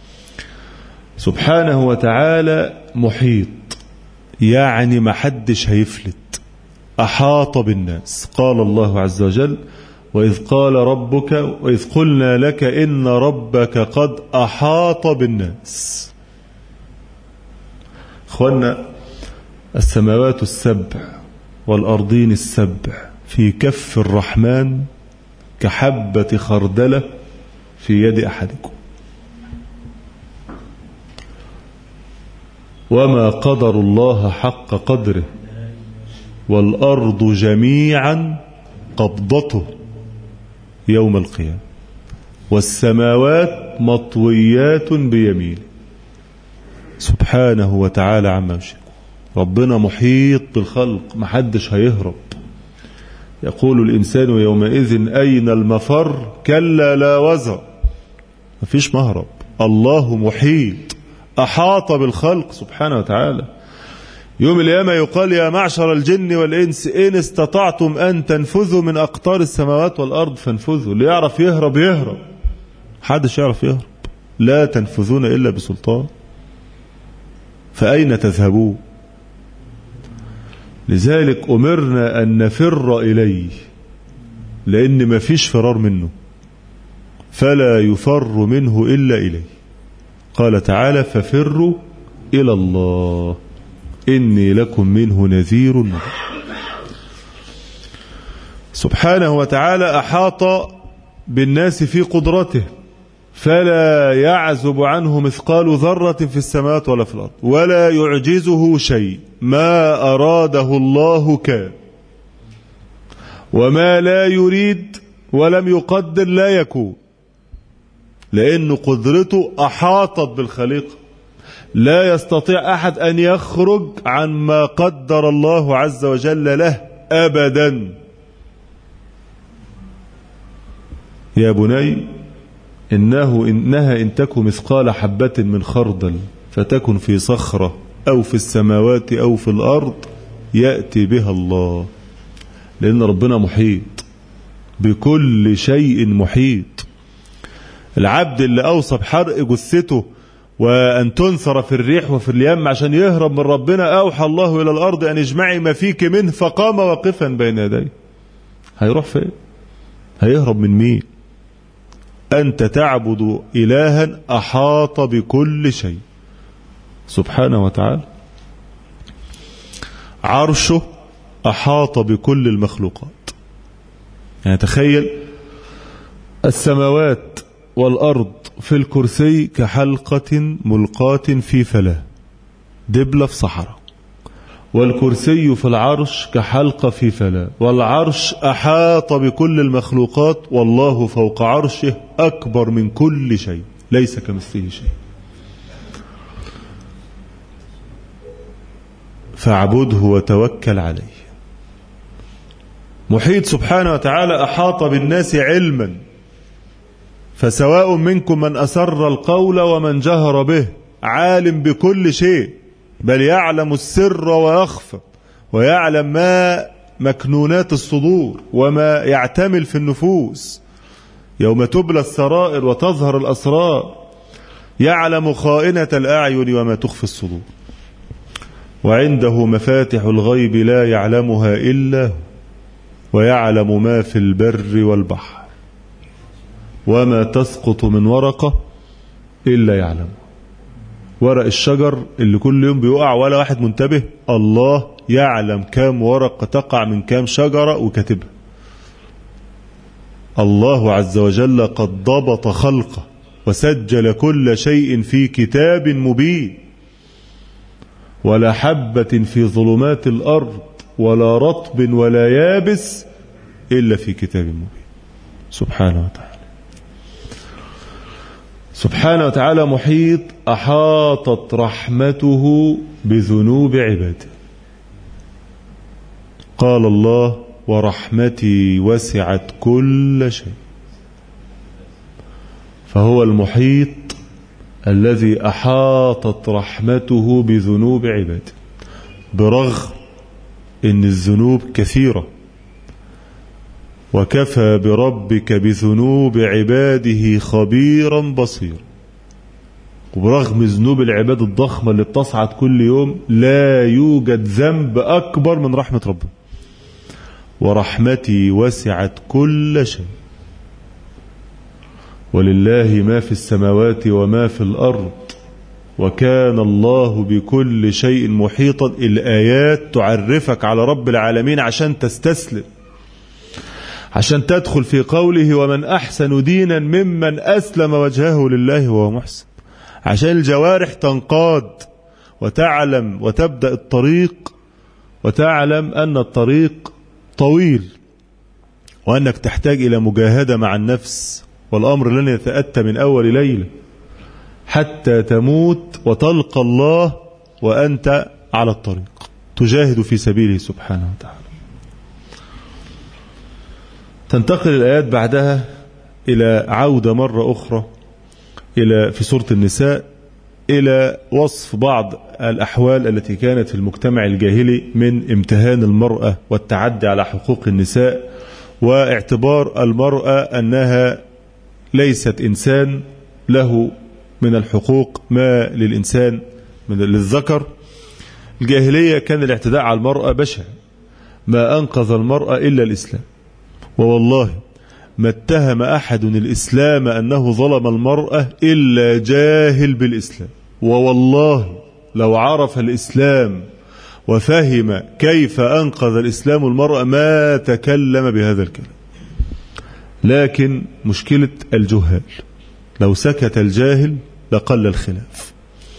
سبحانه وتعالى محيط، يعني ما حدش هيفلت. أحاط بالناس. قال الله عز وجل وإذ قال ربك وإذ قلنا لك إن ربك قد أحاط بالناس. أخوانا، السماوات السبع والأرضين السبع في كف الرحمن كحبة خردلة في يد أحدكم، وما قدر الله حق قدره، والأرض جميعا قبضته يوم القيامة، والسماوات مطويات بيمينه سبحانه وتعالى عما يشركون. ربنا محيط بالخلق، محدش هيهرب، يقول الإنسان يومئذ أين المفر كلا لا وزر. مفيش مهرب، الله محيط أحاط بالخلق سبحانه وتعالى. يوم القيامة يقال يا معشر الجن والإنس إن استطعتم أن تنفذوا من أقطار السماوات والأرض فانفذوا. اللي يعرف يهرب يهرب، حدش يعرف يهرب. لا تنفذون إلا بسلطان، فأين تذهبون؟ لذلك أمرنا أن نفر إليه، لأن ما فيش فرار منه، فلا يفر منه إلا إليه. قال تعالى ففروا إلى الله إني لكم منه نذير مبين. سبحانه وتعالى أحاط بالناس في قدرته، فلا يعزب عنه مثقال ذرة في السماوات ولا في الأرض، ولا يعجزه شيء. ما أراده الله كان، وما لا يريد ولم يقدر لا يكون، لأن قدرته أحاطت بالخليقة. لا يستطيع أحد أن يخرج عن ما قدر الله عز وجل له أبدا. يا بني إنه إنها إن تك مثقال حبة من خردل فتكن في صخرة أو في السماوات أو في الأرض يأتي بها الله. لأن ربنا محيط بكل شيء، محيط. العبد اللي أوصى بحرق جثته وأن تنثر في الريح وفي اليم عشان يهرب من ربنا، أوحى الله إلى الأرض أن اجمعي ما فيك منه، فقام واقفا بين يديه. هيروح فين؟ هيهرب من مين؟ أنت تعبد إلها أحاط بكل شيء سبحانه وتعالى. عرشه أحاط بكل المخلوقات. يعني تخيل السماوات والأرض في الكرسي كحلقة ملقاة في فلاة، دبلة في صحراء. والكرسي في العرش كحلقة في فلاة، والعرش أحاط بكل المخلوقات، والله فوق عرشه أكبر من كل شيء، ليس كمثله شيء. فاعبده وتوكل عليه. محيط سبحانه وتعالى، أحاط بالناس علما، فسواء منكم من أسر القول ومن جهر به. عالم بكل شيء، بل يعلم السر ويخفى، ويعلم ما مكنونات الصدور وما يعتمل في النفوس. يوم تبلى السرائر وتظهر الأسرار، يعلم خائنة الأعين وما تخفي الصدور. وعنده مفاتح الغيب لا يعلمها إلا هو، ويعلم ما في البر والبحر، وما تسقط من ورقة إلا يعلم. ورق الشجر اللي كل يوم بيقع ولا واحد منتبه، الله يعلم كام ورقة تقع من كام شجرة وكاتبها. الله عز وجل قد ضبط خلقه وسجل كل شيء في كتاب مبين. ولا حبة في ظلمات الأرض ولا رطب ولا يابس إلا في كتاب مبين سبحانه وتعالى. سبحانه وتعالى محيط، أحاطت رحمته بذنوب عباده. قال الله ورحمتي وسعت كل شيء. فهو المحيط الذي أحاطت رحمته بذنوب عباده، برغم إن الذنوب كثيرة. وكفى بربك بذنوب عباده خبيرا بصيرا. وبرغم ذنوب العباد الضخمة اللي بتصعد كل يوم، لا يوجد ذنب أكبر من رحمة ربنا. ورحمتي وسعت كل شيء. ولله ما في السماوات وما في الأرض، وكان الله بكل شيء محيطا. الآيات تعرفك على رب العالمين عشان تستسلم، عشان تدخل في قوله ومن أحسن دينا ممن أسلم وجهه لله وهو محسن، عشان الجوارح تنقاد وتعلم وتبدأ الطريق، وتعلم أن الطريق طويل، وأنك تحتاج إلى مجاهدة مع النفس، والأمر لن يتأتى من أول ليلة، حتى تموت وتلقى الله وأنت على الطريق تجاهد في سبيله سبحانه وتعالى. تنتقل الآيات بعدها إلى عودة مرة أخرى إلى في سورة النساء إلى وصف بعض الأحوال التي كانت في المجتمع الجاهلي من امتهان المرأة والتعدي على حقوق النساء، واعتبار المرأة أنها ليست إنسان له من الحقوق ما للإنسان من للذكر. الجاهلية كان الاعتداء على المرأة بشع، ما أنقذ المرأة إلا الإسلام، ووالله ما اتهم أحد الإسلام أنه ظلم المرأة إلا جاهل بالإسلام، ووالله لو عرف الإسلام وفهم كيف أنقذ الإسلام المرأة ما تكلم بهذا الكلام. لكن مشكلة الجهال، لو سكت الجاهل لقل الخلاف.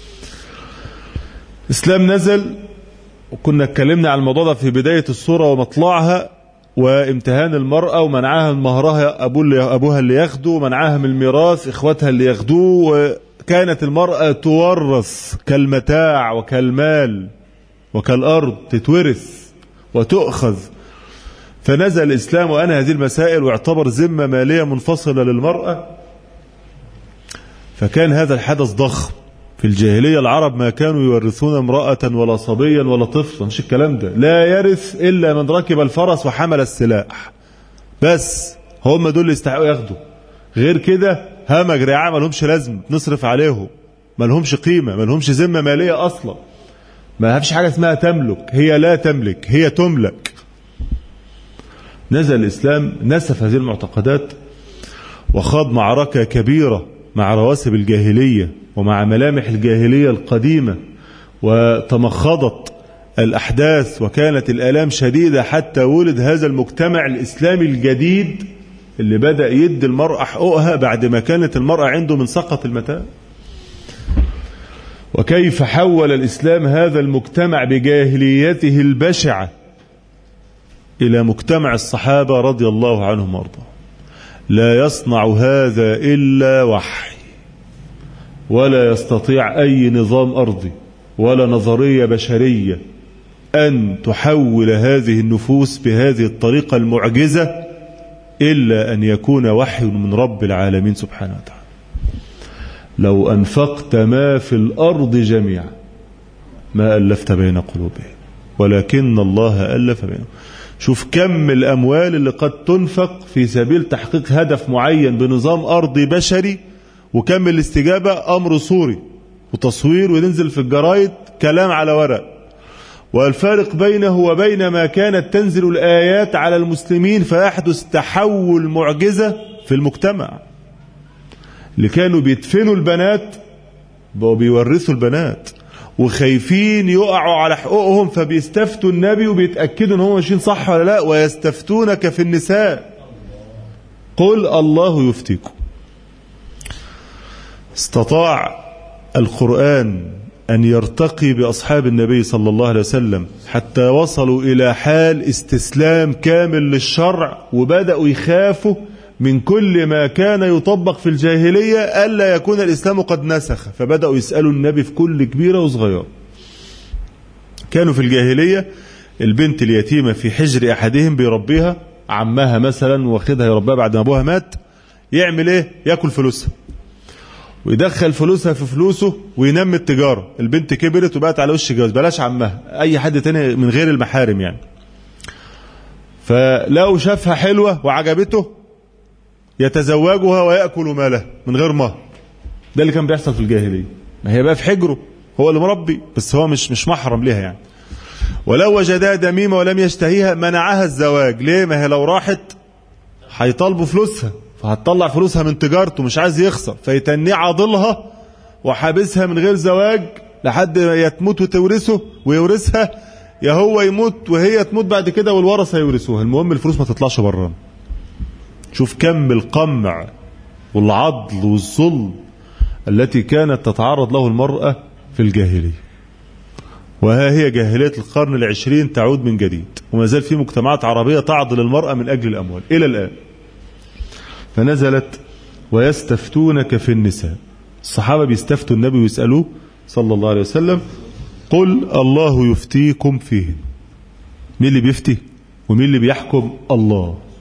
الإسلام نزل، وكنا اتكلمنا عن الموضوع ده في بداية السورة ومطلعها، وامتهان المرأة ومنعها من مهرها أبوها اللي ياخده، ومنعها من الميراث إخواتها اللي ياخدوه، وكانت المرأة تورث كالمتاع وكالمال وكالأرض، تتورث وتؤخذ. فنزل الإسلام وأنهى هذه المسائل واعتبر ذمة مالية منفصلة للمرأة. فكان هذا الحدث ضخم. في الجاهلية العرب ما كانوا يورثون امرأة ولا صبيا ولا طفلا، مش الكلام ده، لا يرث إلا من ركب الفرس وحمل السلاح، بس هم دول اللي يستحقوا ياخدوا. غير كده همج رعاع، ما لهمش لازم نصرف عليهم، ما لهمش قيمة، ما لهمش ذمة مالية أصلا، ما فيش حاجة اسمها تملك، هي لا تملك، هي تملك. نزل الإسلام نسف هذه المعتقدات وخاض معركة كبيرة مع رواسب الجاهلية ومع ملامح الجاهلية القديمة، وتمخضت الأحداث وكانت الآلام شديدة حتى ولد هذا المجتمع الإسلامي الجديد اللي بدأ يدي المرأة حقوقها بعد ما كانت المرأة عنده من سقط المتاع. وكيف حول الإسلام هذا المجتمع بجاهليته البشعة إلى مجتمع الصحابة رضي الله عنهم وارضاهم. لا يصنع هذا إلا وحي، ولا يستطيع أي نظام أرضي ولا نظرية بشرية أن تحول هذه النفوس بهذه الطريقة المعجزة إلا أن يكون وحي من رب العالمين سبحانه وتعالى. لو أنفقت ما في الأرض جميعا ما ألفت بين قلوبهم ولكن الله ألف بينهم. شوف كم الأموال اللي قد تنفق في سبيل تحقيق هدف معين بنظام أرضي بشري، وكم الاستجابة أمر صوري وتصوير وينزل في الجرايد كلام على ورق. والفارق بينه وبين ما كانت تنزل الآيات على المسلمين فيحدث تحول معجزة في المجتمع. اللي كانوا بيدفنوا البنات بقوا بيورثوا البنات، وخايفين يقعوا على حقوقهم فبيستفتوا النبي وبيتأكدوا ان هم ماشيين صح ولا لا. ويستفتونك في النساء قل الله يفتيكم. استطاع القرآن أن يرتقي بأصحاب النبي صلى الله عليه وسلم حتى وصلوا إلى حال استسلام كامل للشرع، وبدأوا يخافوا من كل ما كان يطبق في الجاهلية ألا يكون الإسلام قد نسخ. فبدأوا يسألوا النبي في كل كبيرة وصغيرة. كانوا في الجاهلية البنت اليتيمة في حجر أحدهم بيربيها، عمها مثلا واخدها يربيها بعد ما أبوها مات، يعمل إيه؟ يأكل فلوسها ويدخل فلوسها في فلوسه وينمي التجارة. البنت كبرت وبقت على وش جواز، بلاش عمها، أي حد تاني من غير المحارم يعني. فلو شافها حلوة وعجبته يتزوجها ويأكل مالها من غير مهر. ده اللي كان بيحصل في الجاهلية. ما هي بقى في حجره، هو اللي مربي بس هو مش مش محرم لها يعني. ولو وجدها دميمة ولم يشتهيها منعها الزواج. ليه؟ ما هي لو راحت هيطالبوا فلوسها، فهتطلع فلوسها من تجارته، مش عايز يخسر، فيتني عاضلها وحابسها من غير زواج لحد يا تموت وتورثه ويورثها، يا هو يموت وهي تموت بعد كده والورثة يورثوها. المهم الفلوس ما تطلعش برا. شوف كم القمع والعضل والظلم التي كانت تتعرض له المرأة في الجاهلية. وها هي جاهلية القرن العشرين تعود من جديد، وما زال في مجتمعات عربية تعضل المرأة من أجل الأموال إلى الآن. فنزلت ويستفتونك في النساء. الصحابة بيستفتوا النبي ويسألوه صلى الله عليه وسلم قل الله يفتيكم فيه. مين اللي بيفتي ومين اللي بيحكم؟ الله.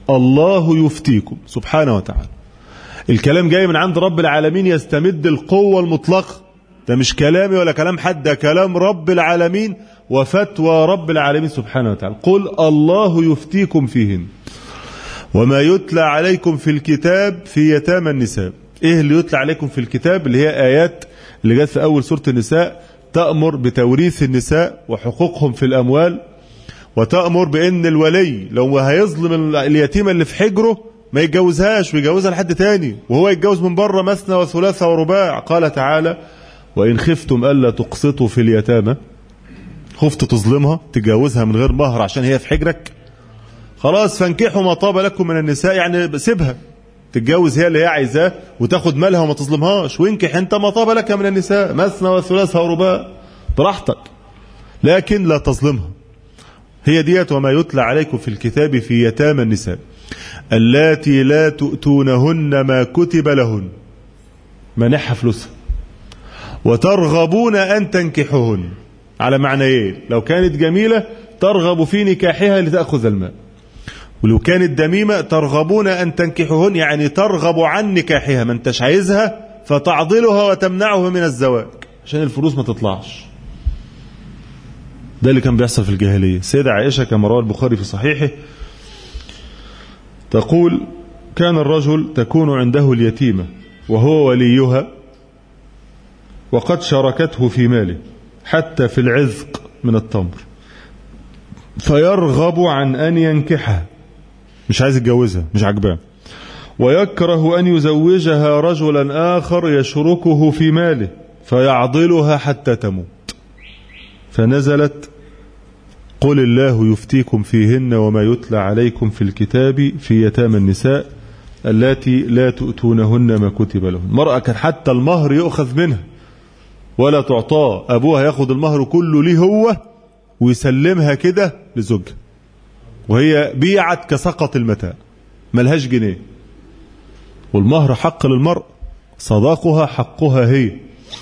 الله يفتيكم سبحانه وتعالى. الكلام جاي من عند رب العالمين يستمد القوة المطلقة، ده مش كلامي ولا كلام حد، ده كلام رب العالمين وفتوى رب العالمين سبحانه وتعالى. قل الله يفتيكم فيهن وما يتلى عليكم في الكتاب في يتامى النساء. ايه اللي يتلى عليكم في الكتاب؟ اللي هي آيات اللي جت في أول سورة النساء تأمر بتوريث النساء وحقوقهم في الأموال، وتأمر بأن الولي لو هيظلم اليتيمة اللي في حجره ما يتجوزهاش ويجوزها لحد تاني، وهو يتجوز من بره مثنى وثلاثة ورباع. قال تعالى وإن خفتم ألا تقسطوا في اليتامى، خفت تظلمها تتجوزها من غير مهر عشان هي في حجرك، خلاص فانكحوا ما طاب لكم من النساء، يعني سيبها تتجوز هي اللي هي عايزاه وتاخد مالها وما تظلمهاش، وانكح انت ما طاب لك من النساء مثنى وثلاثة ورباع براحتك، لكن لا تظلمها. هي ديت وما يتلى عليكم في الكتاب في يتامى النساء اللاتي لا تؤتونهن ما كتب لهن، منحها فلوسها، وترغبون أن تنكحوهن، على معنى ايه؟ لو كانت جميلة ترغب في نكاحها لتأخذ المال، ولو كانت دميمة ترغبون أن تنكحوهن، يعني ترغب عن نكاحها، ما انتش عايزها فتعضلها وتمنعه من الزواج عشان الفلوس ما تطلعش. ده اللي كان بيحصل في الجاهلية. السيدة عائشة كما روى البخاري في صحيحه تقول كان الرجل تكون عنده اليتيمة وهو وليها وقد شاركته في ماله حتى في العذق من التمر، فيرغب عن أن ينكحها، مش عايز يتجوزها، مش عجباه، ويكره أن يزوجها رجلا آخر يشركه في ماله فيعضلها حتى تموت. فنزلت قل الله يفتيكم فيهن وما يتلى عليكم في الكتاب في يتامى النساء التي لا تؤتونهن ما كتب لهن. المرأة كان حتى المهر يؤخذ منها ولا تعطاه، أبوها ياخد المهر كله ليه هو ويسلمها كده لزوجها، وهي بيعت كسقط المتاع ملهاش جنيه، والمهر حق للمرأة، صداقها حقها هي.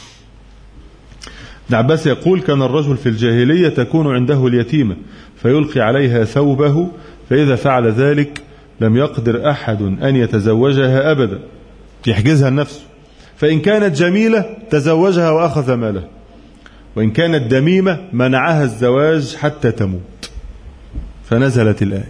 ابن عباس يقول كان الرجل في الجاهلية تكون عنده اليتيمة فيلقي عليها ثوبه، فإذا فعل ذلك لم يقدر أحد أن يتزوجها أبدا، يحجزها لنفسه، فإن كانت جميلة تزوجها وأخذ مالها، وإن كانت دميمة منعها الزواج حتى تموت. فنزلت الآية.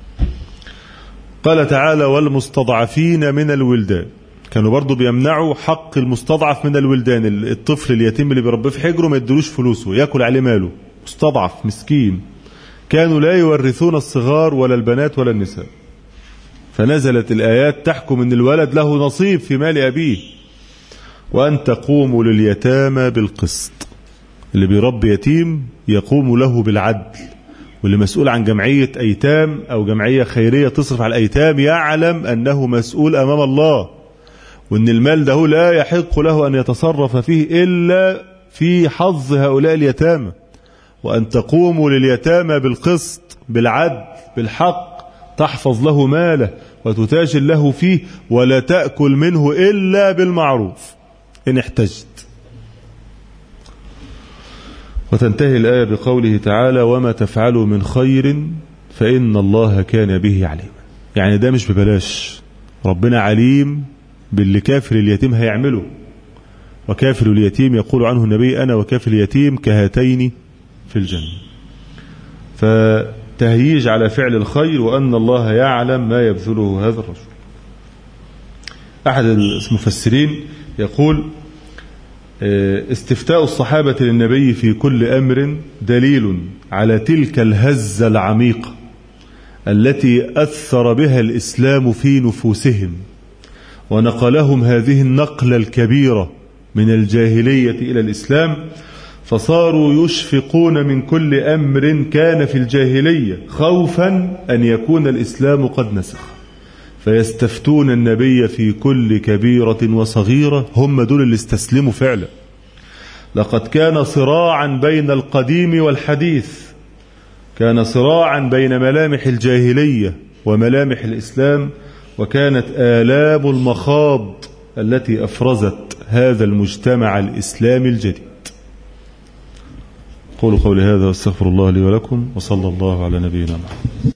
قال تعالى والمستضعفين من الولدان، كانوا برضو بيمنعوا حق المستضعف من الولدان، الطفل اليتيم اللي بيربيه في حجره ما يدلوش فلوسه يأكل عليه ماله، مستضعف مسكين، كانوا لا يورثون الصغار ولا البنات ولا النساء. فنزلت الآيات تحكم ان الولد له نصيب في مال أبيه. وأن تقوموا لليتامى بالقسط، اللي بيربي يتيم يقوم له بالعدل، واللي مسؤول عن جمعية أيتام أو جمعية خيرية تصرف على الأيتام يعلم أنه مسؤول أمام الله، وأن المال ده لا يحق له أن يتصرف فيه إلا في حظ هؤلاء اليتامى. وأن تقوموا لليتامى بالقسط بالعدل بالحق، تحفظ له ماله وتتاجر له فيه، ولا تأكل منه إلا بالمعروف إن احتجت. وتنتهي الآية بقوله تعالى وما تفعلوا من خير فإن الله كان به عليما. يعني ده مش ببلاش، ربنا عليم باللي كافر اليتيم هيعمله. وكافر اليتيم يقول عنه النبي أنا وكافر اليتيم كهاتين في الجنة. فتهييج على فعل الخير، وأن الله يعلم ما يبذله هذا الرجل. أحد المفسرين يقول استفتاء الصحابة للنبي في كل أمر دليل على تلك الهزة العميقة التي أثر بها الإسلام في نفوسهم، ونقلهم هذه النقلة الكبيرة من الجاهلية إلى الإسلام، فصاروا يشفقون من كل أمر كان في الجاهلية خوفا أن يكون الإسلام قد نسخ، فيستفتون النبي في كل كبيرة وصغيرة. هم دول اللي استسلموا فعلا. لقد كان صراعا بين القديم والحديث، كان صراعا بين ملامح الجاهلية وملامح الإسلام، وكانت آلام المخاض التي أفرزت هذا المجتمع الإسلامي الجديد. قولوا قولي هذا واستغفر الله لي ولكم، وصلى الله على نبينا محمد.